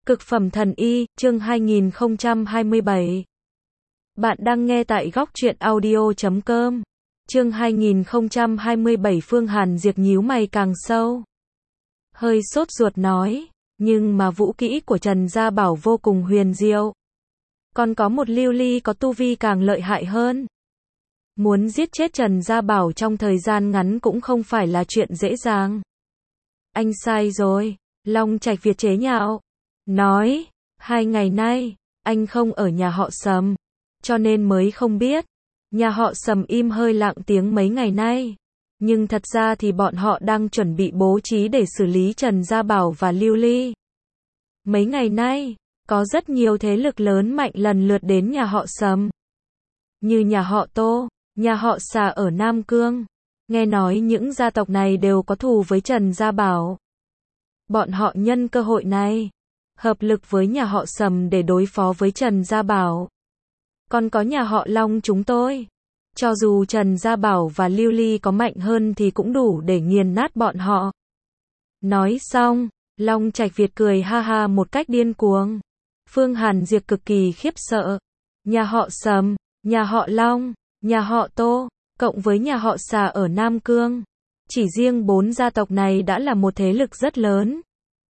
Cực phẩm thần y, chương 2027. Bạn đang nghe tại góc truyện audio.com. Chương 2027 Phương Hàn Diệp nhíu mày càng sâu. Hơi sốt ruột nói, nhưng mà vũ kỹ của Trần Gia Bảo vô cùng huyền diệu. Còn có một lưu ly có tu vi càng lợi hại hơn. Muốn giết chết Trần Gia Bảo trong thời gian ngắn cũng không phải là chuyện dễ dàng. Anh sai rồi, Long Trạch Việt chế nhạo. Nói, 2 ngày nay, anh không ở nhà họ Sầm, cho nên mới không biết. Nhà họ Sầm im hơi lặng tiếng mấy ngày nay. Nhưng thật ra thì bọn họ đang chuẩn bị bố trí để xử lý Trần Gia Bảo và Lưu Ly. Mấy ngày nay, có rất nhiều thế lực lớn mạnh lần lượt đến nhà họ Sầm. Như nhà họ Tô, nhà họ Xà ở Nam Cương. Nghe nói những gia tộc này đều có thù với Trần Gia Bảo. Bọn họ nhân cơ hội này, hợp lực với nhà họ Sầm để đối phó với Trần Gia Bảo. Còn có nhà họ Long chúng tôi. Cho dù Trần Gia Bảo và Lưu Ly có mạnh hơn thì cũng đủ để nghiền nát bọn họ. Nói xong, Long Trạch Việt cười ha ha một cách điên cuồng. Phương Hàn Diệp cực kỳ khiếp sợ. Nhà họ Sầm, nhà họ Long, nhà họ Tô, cộng với nhà họ Xà ở Nam Cương. Chỉ riêng 4 gia tộc này đã là một thế lực rất lớn.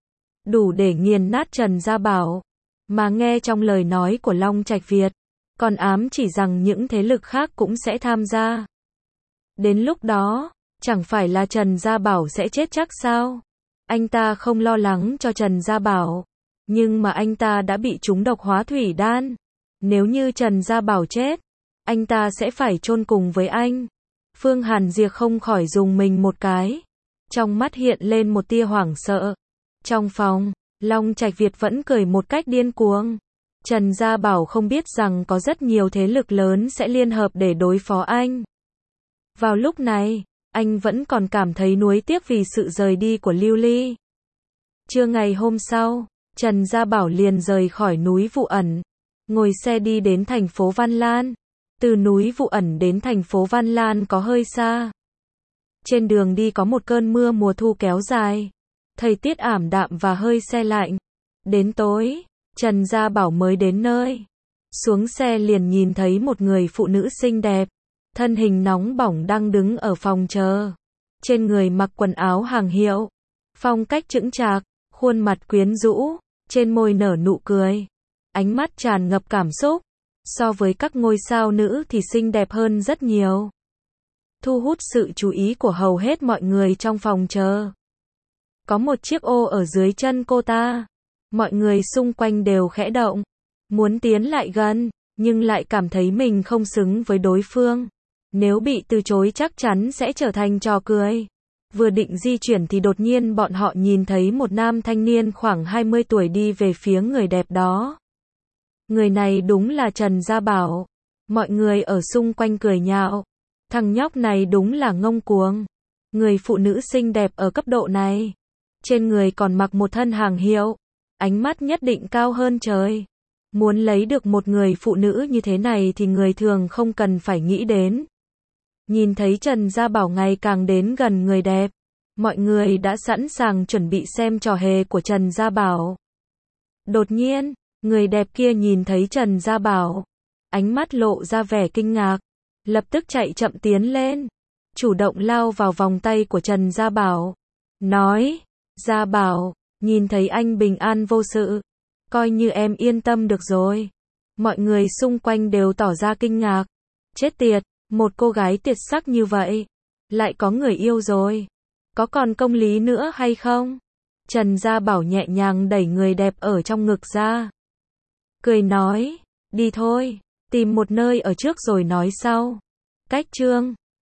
Đủ để nghiền nát Trần Gia Bảo. Mà nghe trong lời nói của Long Trạch Việt, còn ám chỉ rằng những thế lực khác cũng sẽ tham gia. Đến lúc đó, chẳng phải là Trần Gia Bảo sẽ chết chắc sao? Anh ta không lo lắng cho Trần Gia Bảo, nhưng mà anh ta đã bị trúng độc hóa thủy đan. Nếu như Trần Gia Bảo chết, anh ta sẽ phải chôn cùng với anh. Phương Hàn Diệp không khỏi dùng mình một cái. Trong mắt hiện lên một tia hoảng sợ. Trong phòng, Long Trạch Việt vẫn cười một cách điên cuồng. Trần Gia Bảo không biết rằng có rất nhiều thế lực lớn sẽ liên hợp để đối phó anh. Vào lúc này, anh vẫn còn cảm thấy nuối tiếc vì sự rời đi của Lưu Ly. Trưa ngày hôm sau, Trần Gia Bảo liền rời khỏi núi Vụ Ẩn, ngồi xe đi đến thành phố Văn Lan. Từ núi Vụ Ẩn đến thành phố Văn Lan có hơi xa. Trên đường đi có một cơn mưa mùa thu kéo dài. Thời tiết ảm đạm và hơi se lạnh. Đến tối, Trần Gia Bảo mới đến nơi. Xuống xe liền nhìn thấy một người phụ nữ xinh đẹp. Thân hình nóng bỏng đang đứng ở phòng chờ. Trên người mặc quần áo hàng hiệu. Phong cách chững chạc, khuôn mặt quyến rũ, trên môi nở nụ cười. Ánh mắt tràn ngập cảm xúc. So với các ngôi sao nữ thì xinh đẹp hơn rất nhiều. Thu hút sự chú ý của hầu hết mọi người trong phòng chờ. Có một chiếc ô ở dưới chân cô ta. Mọi người xung quanh đều khẽ động. Muốn tiến lại gần, nhưng lại cảm thấy mình không xứng với đối phương. Nếu bị từ chối chắc chắn sẽ trở thành trò cười. Vừa định di chuyển thì đột nhiên bọn họ nhìn thấy một nam thanh niên khoảng 20 tuổi đi về phía người đẹp đó. Người này đúng là Trần Gia Bảo. Mọi người ở xung quanh cười nhạo. Thằng nhóc này đúng là ngông cuồng. Người phụ nữ xinh đẹp ở cấp độ này. Trên người còn mặc một thân hàng hiệu. Ánh mắt nhất định cao hơn trời. Muốn lấy được một người phụ nữ như thế này thì người thường không cần phải nghĩ đến. Nhìn thấy Trần Gia Bảo ngày càng đến gần người đẹp. Mọi người đã sẵn sàng chuẩn bị xem trò hề của Trần Gia Bảo. Đột nhiên, người đẹp kia nhìn thấy Trần Gia Bảo. Ánh mắt lộ ra vẻ kinh ngạc. Lập tức chạy chậm tiến lên. Chủ động lao vào vòng tay của Trần Gia Bảo. Nói, Gia Bảo, nhìn thấy anh bình an vô sự. Coi như em yên tâm được rồi. Mọi người xung quanh đều tỏ ra kinh ngạc. Chết tiệt, một cô gái tuyệt sắc như vậy. Lại có người yêu rồi. Có còn công lý nữa hay không? Trần Gia Bảo nhẹ nhàng đẩy người đẹp ở trong ngực ra. Cười nói, đi thôi, tìm một nơi ở trước rồi nói sau. Cách chương